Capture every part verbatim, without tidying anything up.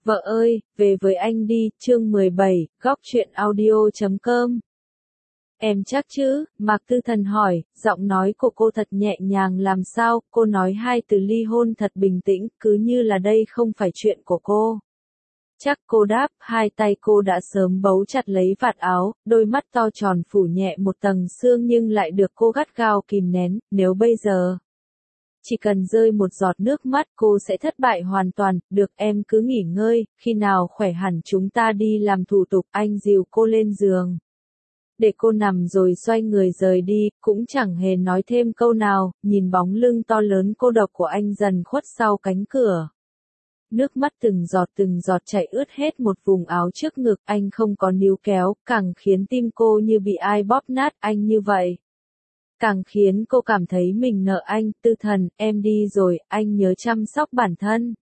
Vợ ơi, về với anh đi, chương mười bảy, góc truyện audio chấm com. Em chắc chứ, Mạc Tư Thần hỏi, giọng nói của cô thật nhẹ nhàng làm sao, cô nói hai từ ly hôn thật bình tĩnh, cứ như là đây không phải chuyện của cô. Chắc cô đáp, hai tay cô đã sớm bấu chặt lấy vạt áo, đôi mắt to tròn phủ nhẹ một tầng sương nhưng lại được cô gắt gao kìm nén, nếu bây giờ chỉ cần rơi một giọt nước mắt cô sẽ thất bại hoàn toàn, được em cứ nghỉ ngơi, khi nào khỏe hẳn chúng ta đi làm thủ tục, anh dìu cô lên giường. Để cô nằm rồi xoay người rời đi, cũng chẳng hề nói thêm câu nào, nhìn bóng lưng to lớn cô độc của anh dần khuất sau cánh cửa. Nước mắt từng giọt từng giọt chảy ướt hết một vùng áo trước ngực, anh không có níu kéo, càng khiến tim cô như bị ai bóp nát, anh như vậy càng khiến cô cảm thấy mình nợ anh. Tư Thần, em đi rồi, anh nhớ chăm sóc bản thân.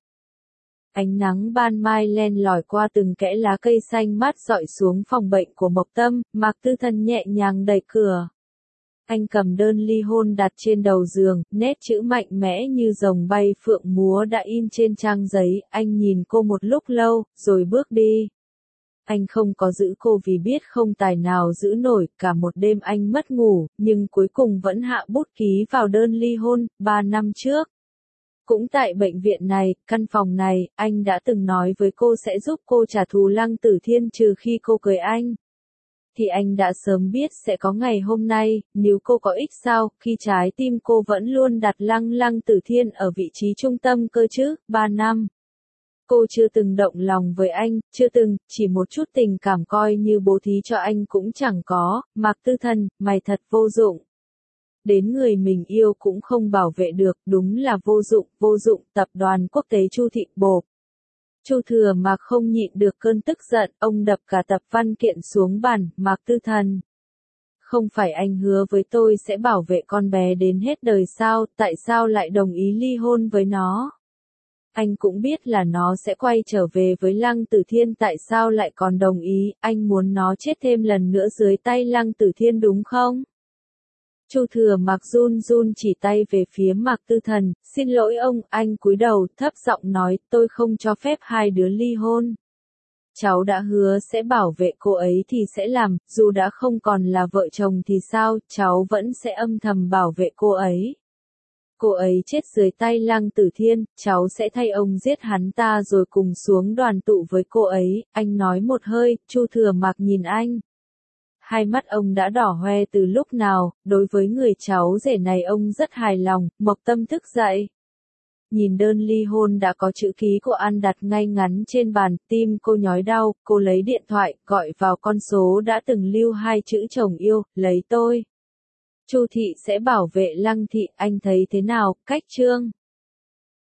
Ánh nắng ban mai len lỏi qua từng kẽ lá cây xanh mát dọi xuống phòng bệnh của Mộc Tâm, Mạc Tư Thần nhẹ nhàng đẩy cửa. Anh cầm đơn ly hôn đặt trên đầu giường, nét chữ mạnh mẽ như rồng bay phượng múa đã in trên trang giấy, anh nhìn cô một lúc lâu, rồi bước đi. Anh không có giữ cô vì biết không tài nào giữ nổi, cả một đêm anh mất ngủ, nhưng cuối cùng vẫn hạ bút ký vào đơn ly hôn, ba năm trước. Cũng tại bệnh viện này, căn phòng này, anh đã từng nói với cô sẽ giúp cô trả thù Lăng Tử Thiên trừ khi cô cưới anh. Thì anh đã sớm biết sẽ có ngày hôm nay, nếu cô có ích sao, khi trái tim cô vẫn luôn đặt Lăng Lăng Tử Thiên ở vị trí trung tâm cơ chứ, ba năm. Cô chưa từng động lòng với anh, chưa từng, chỉ một chút tình cảm coi như bố thí cho anh cũng chẳng có. Mạc Tư Thần, mày thật vô dụng. Đến người mình yêu cũng không bảo vệ được, đúng là vô dụng, vô dụng. Tập đoàn Quốc tế Chu Thị Bộp. Chu Thừa Mạc không nhịn được cơn tức giận, ông đập cả tập văn kiện xuống bàn. Mạc Tư Thần, không phải anh hứa với tôi sẽ bảo vệ con bé đến hết đời sao, tại sao lại đồng ý ly hôn với nó? Anh cũng biết là nó sẽ quay trở về với Lăng Tử Thiên, tại sao lại còn đồng ý, anh muốn nó chết thêm lần nữa dưới tay Lăng Tử Thiên đúng không? Chu Thừa Mạc run run chỉ tay về phía Mạc Tư Thần, xin lỗi ông, anh cúi đầu, thấp giọng nói, tôi không cho phép hai đứa ly hôn. Cháu đã hứa sẽ bảo vệ cô ấy thì sẽ làm, dù đã không còn là vợ chồng thì sao, cháu vẫn sẽ âm thầm bảo vệ cô ấy. Cô ấy chết dưới tay Lăng Tử Thiên, cháu sẽ thay ông giết hắn ta rồi cùng xuống đoàn tụ với cô ấy, anh nói một hơi. Chu Thừa Mạc nhìn anh. Hai mắt ông đã đỏ hoe từ lúc nào, đối với người cháu rể này ông rất hài lòng. Mộc Tâm thức dậy. Nhìn đơn ly hôn đã có chữ ký của An đặt ngay ngắn trên bàn, tim cô nhói đau, cô lấy điện thoại, gọi vào con số đã từng lưu hai chữ chồng yêu, lấy tôi. Chu Thị sẽ bảo vệ Lăng Thị, anh thấy thế nào, cách chương?